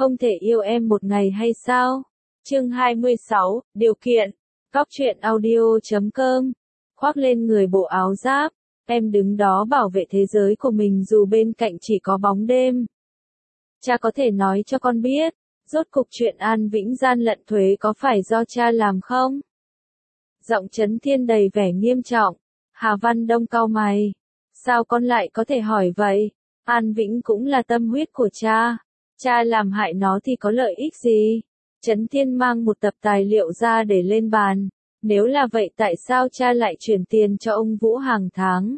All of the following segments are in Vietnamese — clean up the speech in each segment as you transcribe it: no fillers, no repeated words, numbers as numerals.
không thể yêu em một ngày hay sao? Chương 26, điều kiện. Cóc truyện audio.com. Khoác lên người bộ áo giáp, em đứng đó bảo vệ thế giới của mình dù bên cạnh chỉ có bóng đêm. Cha có thể nói cho con biết, rốt cục chuyện An Vĩnh gian lận thuế có phải do cha làm không? Giọng Trấn Thiên đầy vẻ nghiêm trọng. Hà Văn Đông cau mày. Sao con lại có thể hỏi vậy? An Vĩnh cũng là tâm huyết của cha. Cha làm hại nó thì có lợi ích gì? Trấn Thiên mang một tập tài liệu ra để lên bàn. Nếu là vậy tại sao cha lại chuyển tiền cho ông Vũ hàng tháng?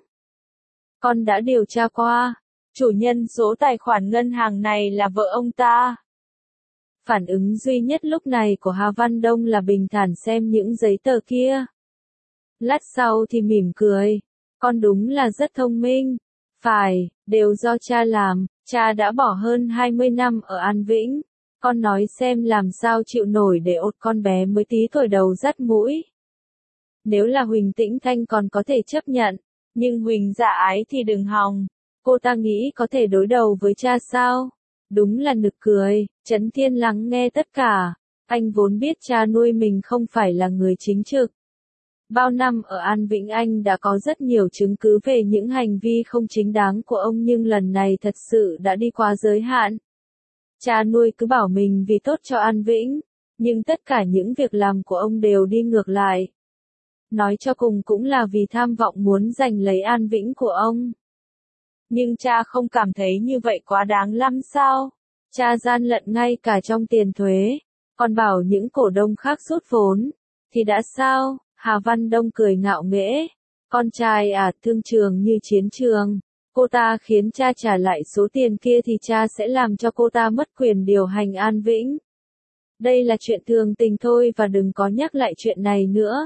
Con đã điều tra qua. Chủ nhân số tài khoản ngân hàng này là vợ ông ta. Phản ứng duy nhất lúc này của Hà Văn Đông là bình thản xem những giấy tờ kia. Lát sau thì mỉm cười. Con đúng là rất thông minh. Phải, đều do cha làm. Cha đã bỏ hơn 20 năm ở An Vĩnh. Con nói xem làm sao chịu nổi để ốt con bé mới tí tuổi đầu dắt mũi. Nếu là Huỳnh Tĩnh Thanh còn có thể chấp nhận. Nhưng Huỳnh Dạ Ái thì đừng hòng. Cô ta nghĩ có thể đối đầu với cha sao? Đúng là nực cười. Trấn Thiên lắng nghe tất cả. Anh vốn biết cha nuôi mình không phải là người chính trực. Bao năm ở An Vĩnh anh đã có rất nhiều chứng cứ về những hành vi không chính đáng của ông nhưng lần này thật sự đã đi quá giới hạn. Cha nuôi cứ bảo mình vì tốt cho An Vĩnh, nhưng tất cả những việc làm của ông đều đi ngược lại. Nói cho cùng cũng là vì tham vọng muốn giành lấy An Vĩnh của ông. Nhưng cha không cảm thấy như vậy quá đáng lắm sao? Cha gian lận ngay cả trong tiền thuế, còn bảo những cổ đông khác rút vốn, thì đã sao? Hà Văn Đông cười ngạo nghễ. Con trai à, thương trường như chiến trường. Cô ta khiến cha trả lại số tiền kia thì cha sẽ làm cho cô ta mất quyền điều hành An Vĩnh. Đây là chuyện thường tình thôi và đừng có nhắc lại chuyện này nữa.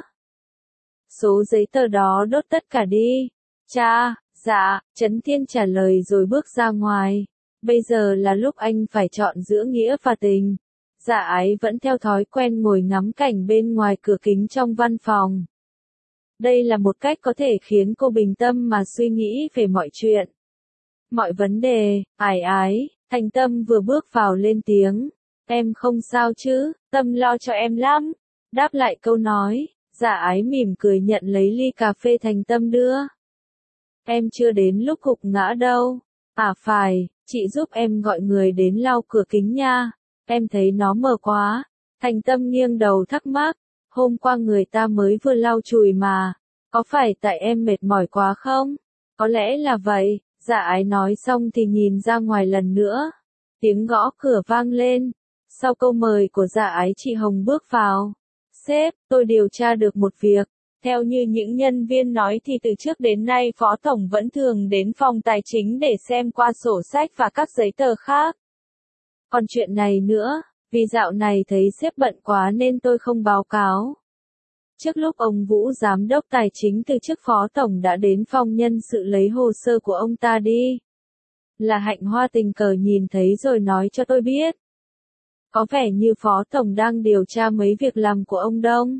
Số giấy tờ đó đốt tất cả đi. Cha, dạ, Trấn Thiên trả lời rồi bước ra ngoài. Bây giờ là lúc anh phải chọn giữa nghĩa và tình. Dạ Ái vẫn theo thói quen ngồi ngắm cảnh bên ngoài cửa kính trong văn phòng. Đây là một cách có thể khiến cô bình tâm mà suy nghĩ về mọi chuyện. Mọi vấn đề. Ái, Thành Tâm vừa bước vào lên tiếng. Em không sao chứ, Tâm lo cho em lắm. Đáp lại câu nói, Dạ Ái mỉm cười nhận lấy ly cà phê Thành Tâm đưa. Em chưa đến lúc gục ngã đâu. À phải, chị giúp em gọi người đến lau cửa kính nha. Em thấy nó mờ quá. Thành Tâm nghiêng đầu thắc mắc. Hôm qua người ta mới vừa lau chùi mà. Có phải tại em mệt mỏi quá không? Có lẽ là vậy. Dạ Ái nói xong thì nhìn ra ngoài lần nữa. Tiếng gõ cửa vang lên. Sau câu mời của Dạ Ái chị Hồng bước vào. Sếp, tôi điều tra được một việc. Theo như những nhân viên nói thì từ trước đến nay Phó Tổng vẫn thường đến phòng tài chính để xem qua sổ sách và các giấy tờ khác. Còn chuyện này nữa, vì dạo này thấy sếp bận quá nên tôi không báo cáo. Trước lúc ông Vũ Giám đốc Tài chính từ chức Phó Tổng đã đến phòng nhân sự lấy hồ sơ của ông ta đi. Là Hạnh Hoa tình cờ nhìn thấy rồi nói cho tôi biết. Có vẻ như Phó Tổng đang điều tra mấy việc làm của ông Đông.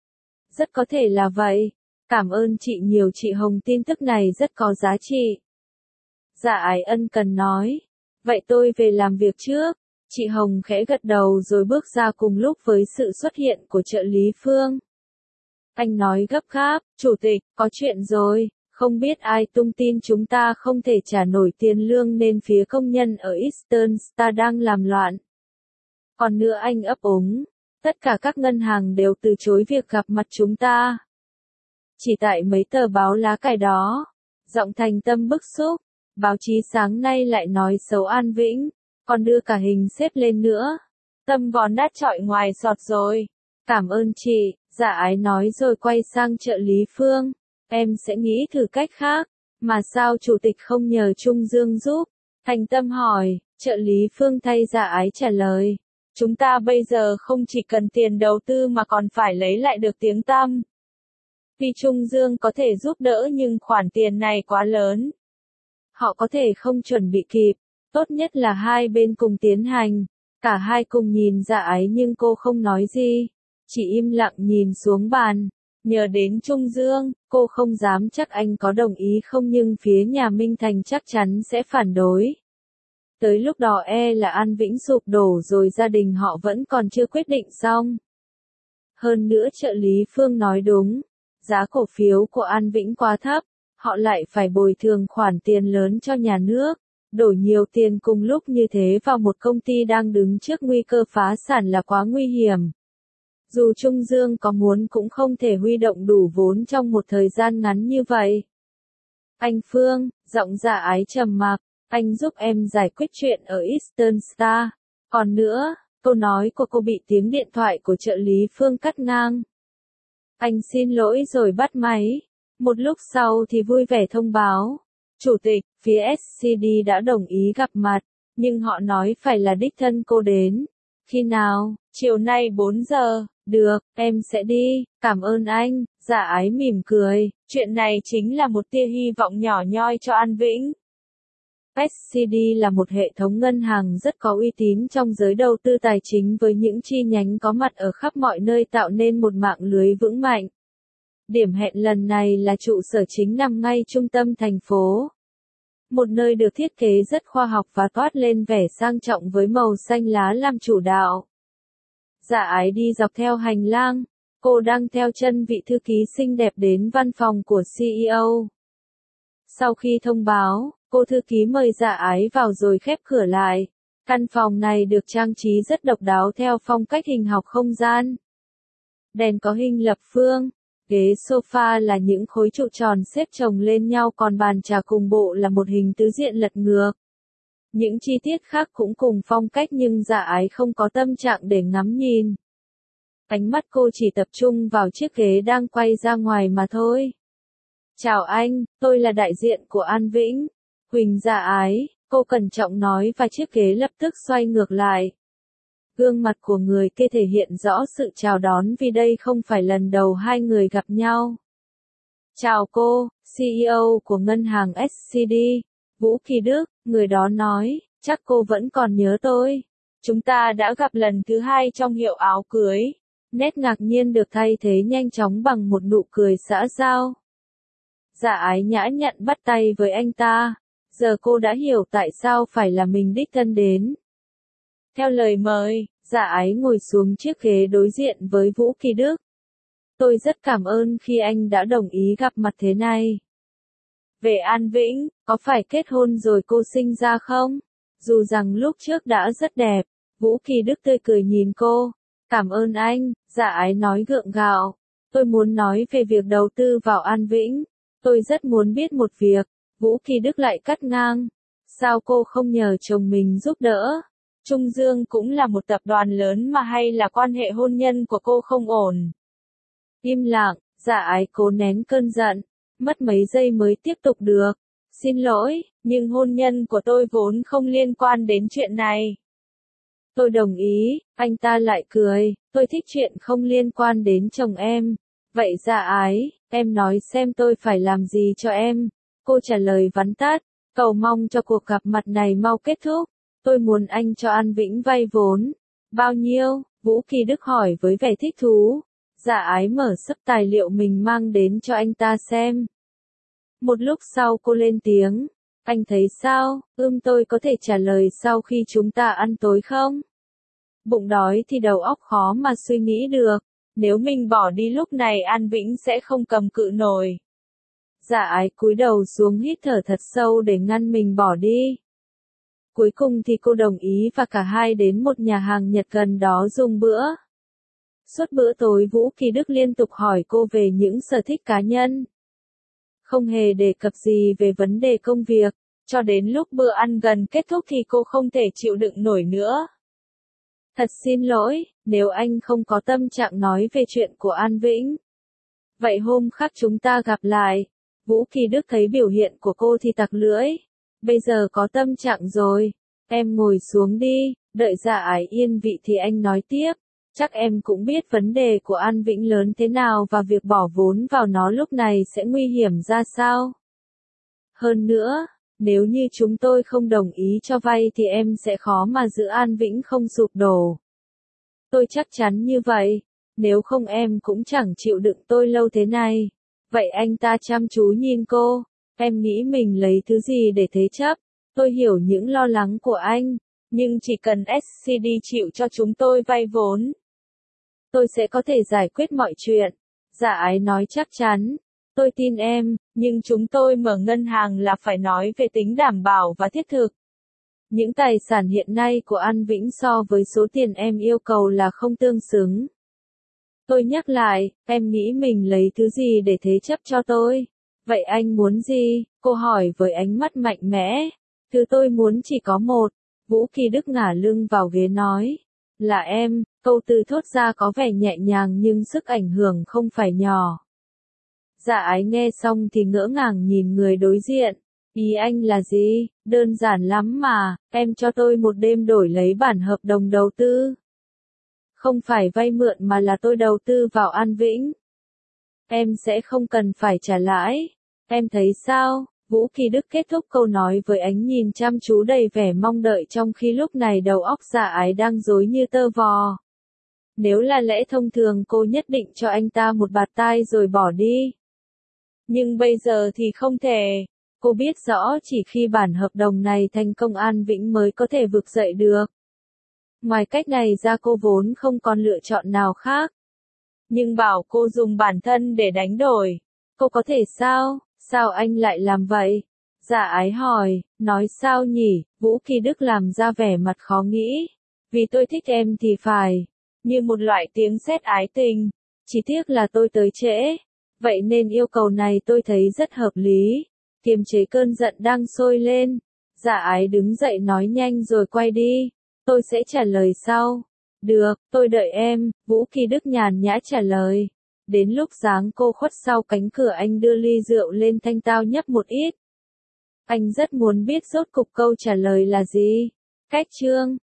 Rất có thể là vậy. Cảm ơn chị nhiều, chị Hồng, tin tức này rất có giá trị. Dạ Ái ân cần nói. Vậy tôi về làm việc trước. Chị Hồng khẽ gật đầu rồi bước ra cùng lúc với sự xuất hiện của trợ lý Phương. Anh nói gấp gáp, Chủ tịch, có chuyện rồi, không biết ai tung tin chúng ta không thể trả nổi tiền lương nên phía công nhân ở Eastern Star đang làm loạn. Còn nữa anh ấp úng, tất cả các ngân hàng đều từ chối việc gặp mặt chúng ta. Chỉ tại mấy tờ báo lá cải đó. Giọng Thành Tâm bức xúc, báo chí sáng nay lại nói xấu An Vĩnh, còn đưa cả hình xếp lên nữa. Tâm vón đát chọi ngoài sọt rồi. Cảm ơn chị, Dạ Ái nói rồi quay sang trợ lý Phương. Em sẽ nghĩ thử cách khác. Mà sao Chủ tịch không nhờ Trung Dương giúp? Thành Tâm hỏi, trợ lý Phương thay Dạ Ái trả lời. Chúng ta bây giờ không chỉ cần tiền đầu tư mà còn phải lấy lại được tiếng tăm. Vì Trung Dương có thể giúp đỡ nhưng khoản tiền này quá lớn. Họ có thể không chuẩn bị kịp. Tốt nhất là hai bên cùng tiến hành. Cả hai cùng nhìn Dạ Ái nhưng cô không nói gì. Chỉ im lặng nhìn xuống bàn. Nhờ đến Trung Dương, cô không dám chắc anh có đồng ý không nhưng phía nhà Minh Thành chắc chắn sẽ phản đối. Tới lúc đó là An Vĩnh sụp đổ rồi, gia đình họ vẫn còn chưa quyết định xong. Hơn nữa trợ lý Phương nói đúng, giá cổ phiếu của An Vĩnh quá thấp, họ lại phải bồi thường khoản tiền lớn cho nhà nước, đổ nhiều tiền cùng lúc như thế vào một công ty đang đứng trước nguy cơ phá sản là quá nguy hiểm. Dù Trung Dương có muốn cũng không thể huy động đủ vốn trong một thời gian ngắn như vậy. Anh Phương, giọng Dạ Ái trầm mặc, anh giúp em giải quyết chuyện ở Eastern Star. Còn nữa, câu nói của cô bị tiếng điện thoại của trợ lý Phương cắt ngang. Anh xin lỗi rồi bắt máy. Một lúc sau thì vui vẻ thông báo. Chủ tịch, phía SCD đã đồng ý gặp mặt, nhưng họ nói phải là đích thân cô đến. Khi nào? Chiều nay 4 giờ. Được, em sẽ đi, cảm ơn anh. Dạ Ái mỉm cười, chuyện này chính là một tia hy vọng nhỏ nhoi cho An Vĩnh. SCD là một hệ thống ngân hàng rất có uy tín trong giới đầu tư tài chính với những chi nhánh có mặt ở khắp mọi nơi tạo nên một mạng lưới vững mạnh. Điểm hẹn lần này là trụ sở chính nằm ngay trung tâm thành phố. Một nơi được thiết kế rất khoa học và toát lên vẻ sang trọng với màu xanh lá làm chủ đạo. Dạ Ái đi dọc theo hành lang, cô đang theo chân vị thư ký xinh đẹp đến văn phòng của CEO. Sau khi thông báo, cô thư ký mời Dạ Ái vào rồi khép cửa lại. Căn phòng này được trang trí rất độc đáo theo phong cách hình học không gian. Đèn có hình lập phương, ghế sofa là những khối trụ tròn xếp chồng lên nhau, còn bàn trà cùng bộ là một hình tứ diện lật ngược. Những chi tiết khác cũng cùng phong cách nhưng Dạ Ái không có tâm trạng để ngắm nhìn. Ánh mắt cô chỉ tập trung vào chiếc ghế đang quay ra ngoài mà thôi. Chào anh, tôi là đại diện của An Vĩnh. Huỳnh Dạ Ái, cô cẩn trọng nói và chiếc ghế lập tức xoay ngược lại. Gương mặt của người kia thể hiện rõ sự chào đón vì đây không phải lần đầu hai người gặp nhau. Chào cô, CEO của ngân hàng SCD, Vũ Kỳ Đức, người đó nói, chắc cô vẫn còn nhớ tôi. Chúng ta đã gặp lần thứ hai trong hiệu áo cưới. Nét ngạc nhiên được thay thế nhanh chóng bằng một nụ cười xã giao. Dạ Ái nhã nhặn bắt tay với anh ta. Giờ cô đã hiểu tại sao phải là mình đích thân đến. Theo lời mời, Dạ Ái ngồi xuống chiếc ghế đối diện với Vũ Kỳ Đức. Tôi rất cảm ơn khi anh đã đồng ý gặp mặt thế này. Về An Vĩnh, có phải kết hôn rồi cô sinh ra không? Dù rằng lúc trước đã rất đẹp, Vũ Kỳ Đức tươi cười nhìn cô. Cảm ơn anh, Dạ Ái nói gượng gạo. Tôi muốn nói về việc đầu tư vào An Vĩnh. Tôi rất muốn biết một việc. Vũ Kỳ Đức lại cắt ngang. Sao cô không nhờ chồng mình giúp đỡ? Trung Dương cũng là một tập đoàn lớn mà, hay là quan hệ hôn nhân của cô không ổn? Im lặng, Dạ Ái cố nén cơn giận. Mất mấy giây mới tiếp tục được. Xin lỗi, nhưng hôn nhân của tôi vốn không liên quan đến chuyện này. Tôi đồng ý, anh ta lại cười. Tôi thích chuyện không liên quan đến chồng em. Vậy Dạ Ái, em nói xem tôi phải làm gì cho em? Cô trả lời vắn tắt, cầu mong cho cuộc gặp mặt này mau kết thúc. Tôi muốn anh cho An Vĩnh vay vốn. Bao nhiêu? Vũ Kỳ Đức hỏi với vẻ thích thú. Dạ Ái mở sấp tài liệu mình mang đến cho anh ta xem. Một lúc sau cô lên tiếng. Anh thấy sao? Tôi có thể trả lời sau khi chúng ta ăn tối không? Bụng đói thì đầu óc khó mà suy nghĩ được. Nếu mình bỏ đi lúc này An Vĩnh sẽ không cầm cự nổi. Dạ Ái cúi đầu xuống hít thở thật sâu để ngăn mình bỏ đi. Cuối cùng thì cô đồng ý và cả hai đến một nhà hàng Nhật gần đó dùng bữa. Suốt bữa tối Vũ Kỳ Đức liên tục hỏi cô về những sở thích cá nhân. Không hề đề cập gì về vấn đề công việc, cho đến lúc bữa ăn gần kết thúc thì cô không thể chịu đựng nổi nữa. Thật xin lỗi, nếu anh không có tâm trạng nói về chuyện của An Vĩnh. Vậy hôm khác chúng ta gặp lại. Vũ Kỳ Đức thấy biểu hiện của cô thì tặc lưỡi. Bây giờ có tâm trạng rồi, em ngồi xuống đi, đợi Dạ Ái yên vị thì anh nói tiếp. Chắc em cũng biết vấn đề của An Vĩnh lớn thế nào và việc bỏ vốn vào nó lúc này sẽ nguy hiểm ra sao. Hơn nữa, nếu như chúng tôi không đồng ý cho vay thì em sẽ khó mà giữ An Vĩnh không sụp đổ. Tôi chắc chắn như vậy, nếu không em cũng chẳng chịu đựng tôi lâu thế này. Vậy anh ta chăm chú nhìn cô, em nghĩ mình lấy thứ gì để thế chấp? Tôi hiểu những lo lắng của anh, nhưng chỉ cần SCD chịu cho chúng tôi vay vốn, tôi sẽ có thể giải quyết mọi chuyện. Dạ Ái nói chắc chắn. Tôi tin em, nhưng chúng tôi mở ngân hàng là phải nói về tính đảm bảo và thiết thực. Những tài sản hiện nay của An Vĩnh so với số tiền em yêu cầu là không tương xứng. Tôi nhắc lại, em nghĩ mình lấy thứ gì để thế chấp cho tôi? Vậy anh muốn gì? Cô hỏi với ánh mắt mạnh mẽ. Thứ tôi muốn chỉ có một. Vũ Kỳ Đức ngả lưng vào ghế nói. Là em, câu từ thốt ra có vẻ nhẹ nhàng nhưng sức ảnh hưởng không phải nhỏ. Dạ Ái nghe xong thì ngỡ ngàng nhìn người đối diện. Ý anh là gì? Đơn giản lắm mà, em cho tôi một đêm đổi lấy bản hợp đồng đầu tư. Không phải vay mượn mà là tôi đầu tư vào An Vĩnh. Em sẽ không cần phải trả lãi. Em thấy sao? Vũ Kỳ Đức kết thúc câu nói với ánh nhìn chăm chú đầy vẻ mong đợi trong khi lúc này đầu óc Dạ Ái đang rối như tơ vò. Nếu là lẽ thông thường cô nhất định cho anh ta một bạt tai rồi bỏ đi. Nhưng bây giờ thì không thể. Cô biết rõ chỉ khi bản hợp đồng này thành công An Vĩnh mới có thể vực dậy được. Ngoài cách này ra cô vốn không còn lựa chọn nào khác. Nhưng bảo cô dùng bản thân để đánh đổi. Cô có thể sao? Sao anh lại làm vậy? Dạ Ái hỏi, nói sao nhỉ? Vũ Kỳ Đức làm ra vẻ mặt khó nghĩ. Vì tôi thích em thì phải. Như một loại tiếng sét ái tình. Chỉ tiếc là tôi tới trễ. Vậy nên yêu cầu này tôi thấy rất hợp lý. Kiềm chế cơn giận đang sôi lên. Dạ Ái đứng dậy nói nhanh rồi quay đi. Tôi sẽ trả lời sau. Được, tôi đợi em, Vũ Kỳ Đức nhàn nhã trả lời. Đến lúc dáng cô khuất sau cánh cửa anh đưa ly rượu lên thanh tao nhấp một ít. Anh rất muốn biết rốt cục câu trả lời là gì. Cách chương